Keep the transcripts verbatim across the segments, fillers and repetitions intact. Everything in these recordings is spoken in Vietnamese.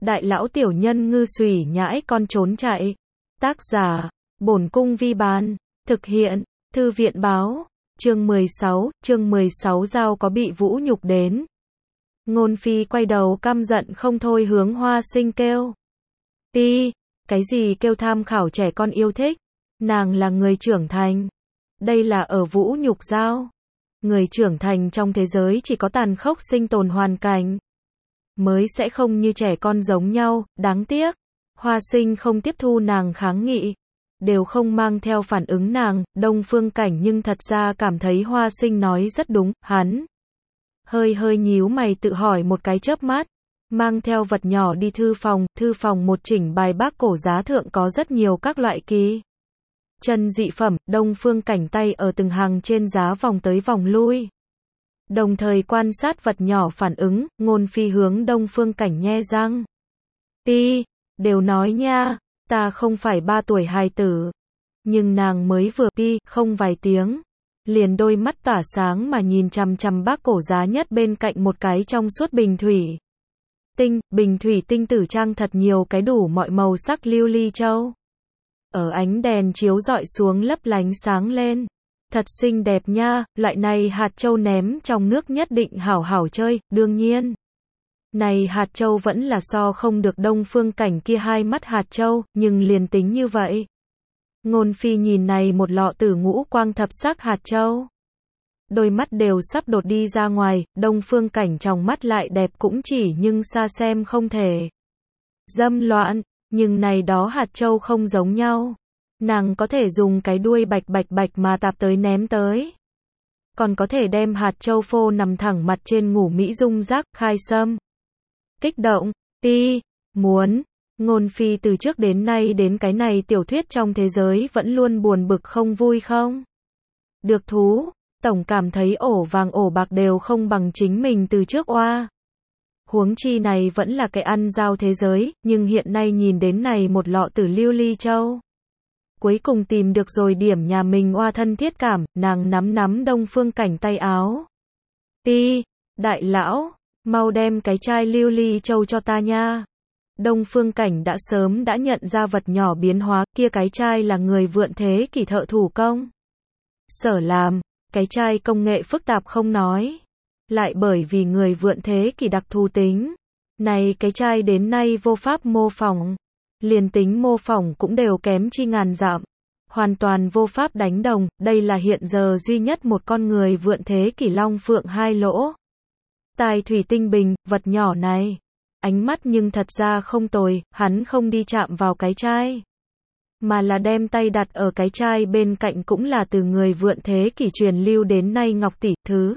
đại lão tiểu nhân ngư xùy nhãi con trốn chạy. Tác giả, Bổn Cung Vi Bán. Thực hiện, Thư viện báo. Chương mười sáu, chương mười sáu Giao có bị vũ nhục đến. Ngôn Phi quay đầu căm giận không thôi hướng Hoa Sinh kêu. Pi, cái gì kêu tham khảo trẻ con yêu thích? Nàng là người trưởng thành. Đây là ở vũ nhục Giao. Người trưởng thành trong thế giới chỉ có tàn khốc sinh tồn hoàn cảnh mới sẽ không như trẻ con giống nhau, đáng tiếc. Hoa Sinh không tiếp thu nàng kháng nghị, đều không mang theo phản ứng nàng. Đông Phương Cảnh nhưng thật ra cảm thấy Hoa Sinh nói rất đúng, hắn hơi hơi nhíu mày tự hỏi một cái chớp mắt, mang theo vật nhỏ đi thư phòng. Thư phòng một chỉnh bài bác cổ giá thượng có rất nhiều các loại kỳ chân dị phẩm. Đông Phương Cảnh tay ở từng hàng trên giá vòng tới vòng lui, đồng thời quan sát vật nhỏ phản ứng. Ngôn Phi hướng Đông Phương Cảnh nhe răng. Pi, đều nói nha, ta không phải ba tuổi hài tử. Nhưng nàng mới vừa pi không vài tiếng, liền đôi mắt tỏa sáng mà nhìn chằm chằm bác cổ giá nhất bên cạnh một cái trong suốt bình thủy tinh. Bình thủy tinh tử trang thật nhiều cái đủ mọi màu sắc lưu ly châu, ở ánh đèn chiếu rọi xuống lấp lánh sáng lên. Thật xinh đẹp nha, loại này hạt châu ném trong nước nhất định hảo hảo chơi. Đương nhiên, này hạt châu vẫn là so không được Đông Phương Cảnh kia hai mắt hạt châu, nhưng liền tính như vậy. Ngôn Phi nhìn này một lọ tử ngũ quang thập sắc hạt châu, đôi mắt đều sắp đột đi ra ngoài. Đông Phương Cảnh trong mắt lại đẹp cũng chỉ nhưng xa xem không thể dâm loạn, nhưng này đó hạt châu không giống nhau. Nàng có thể dùng cái đuôi bạch bạch bạch mà tạp tới ném tới, còn có thể đem hạt châu phô nằm thẳng mặt trên ngủ mỹ dung rác khai sâm. Kích động, pi, muốn. Ngôn Phi từ trước đến nay đến cái này tiểu thuyết trong thế giới vẫn luôn buồn bực không vui không được thú, tổng cảm thấy ổ vàng ổ bạc đều không bằng chính mình từ trước oa. Huống chi này vẫn là cái ăn giao thế giới, nhưng hiện nay nhìn đến này một lọ tử lưu ly châu, cuối cùng tìm được rồi điểm nhà mình oa thân thiết cảm. Nàng nắm nắm Đông Phương Cảnh tay áo. Pi, đại lão, mau đem cái chai lưu ly châu cho ta nha. Đông Phương Cảnh đã sớm đã nhận ra vật nhỏ biến hóa, kia cái chai là người vượn thế kỷ thợ thủ công sở làm. Cái chai công nghệ phức tạp không nói, lại bởi vì người vượn thế kỷ đặc thù tính, này cái chai đến nay vô pháp mô phỏng, liền tính mô phỏng cũng đều kém chi ngàn dặm, hoàn toàn vô pháp đánh đồng. Đây là hiện giờ duy nhất một con người vượn thế kỷ long phượng hai lỗ tài thủy tinh bình. Vật nhỏ này, ánh mắt nhưng thật ra không tồi, hắn không đi chạm vào cái chai, mà là đem tay đặt ở cái chai bên cạnh, cũng là từ người vượn thế kỷ truyền lưu đến nay ngọc tỷ. Thứ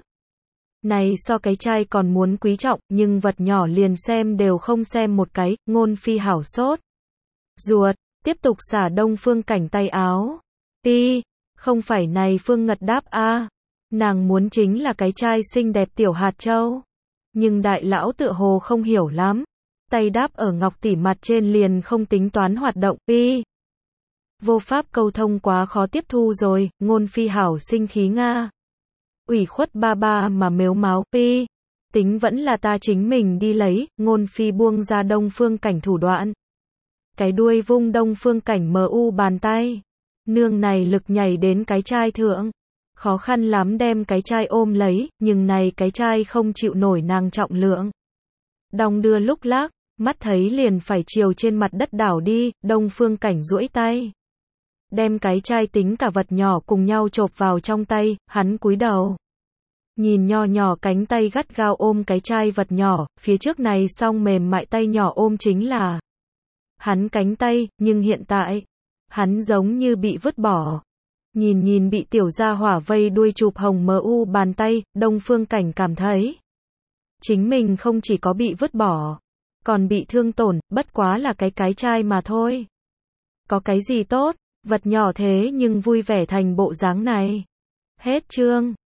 này so cái chai còn muốn quý trọng, nhưng vật nhỏ liền xem đều không xem một cái. Ngôn Phi hảo sốt ruột, tiếp tục xả Đông Phương Cảnh tay áo. Pi, không phải này Phương Ngật đáp a, nàng muốn chính là cái chai xinh đẹp tiểu hạt châu. Nhưng đại lão tựa hồ không hiểu lắm, tay đáp ở ngọc tỷ mặt trên liền không tính toán hoạt động. Pi, vô pháp câu thông quá khó tiếp thu rồi. Ngôn Phi hảo sinh khí nga, ủy khuất ba ba mà mếu máo. Pi, tính vẫn là ta chính mình đi lấy. Ngôn Phi buông ra Đông Phương Cảnh thủ đoạn, cái đuôi vung Đông Phương Cảnh mờ u bàn tay, nương này lực nhảy đến cái chai thượng, khó khăn lắm đem cái chai ôm lấy, nhưng này cái chai không chịu nổi nàng trọng lượng, đong đưa lúc lắc, mắt thấy liền phải chiều trên mặt đất đảo đi. Đông Phương Cảnh duỗi tay, đem cái chai tính cả vật nhỏ cùng nhau chộp vào trong tay. Hắn cúi đầu, nhìn nho nhỏ cánh tay gắt gao ôm cái chai vật nhỏ, phía trước này song mềm mại tay nhỏ ôm chính là hắn cánh tay, nhưng hiện tại, hắn giống như bị vứt bỏ. Nhìn nhìn bị tiểu gia hỏa vây đuôi chụp hồng mờ u bàn tay, Đông Phương Cảnh cảm thấy chính mình không chỉ có bị vứt bỏ, còn bị thương tổn. Bất quá là cái cái chai mà thôi, có cái gì tốt, vật nhỏ thế nhưng vui vẻ thành bộ dáng này. Hết chương.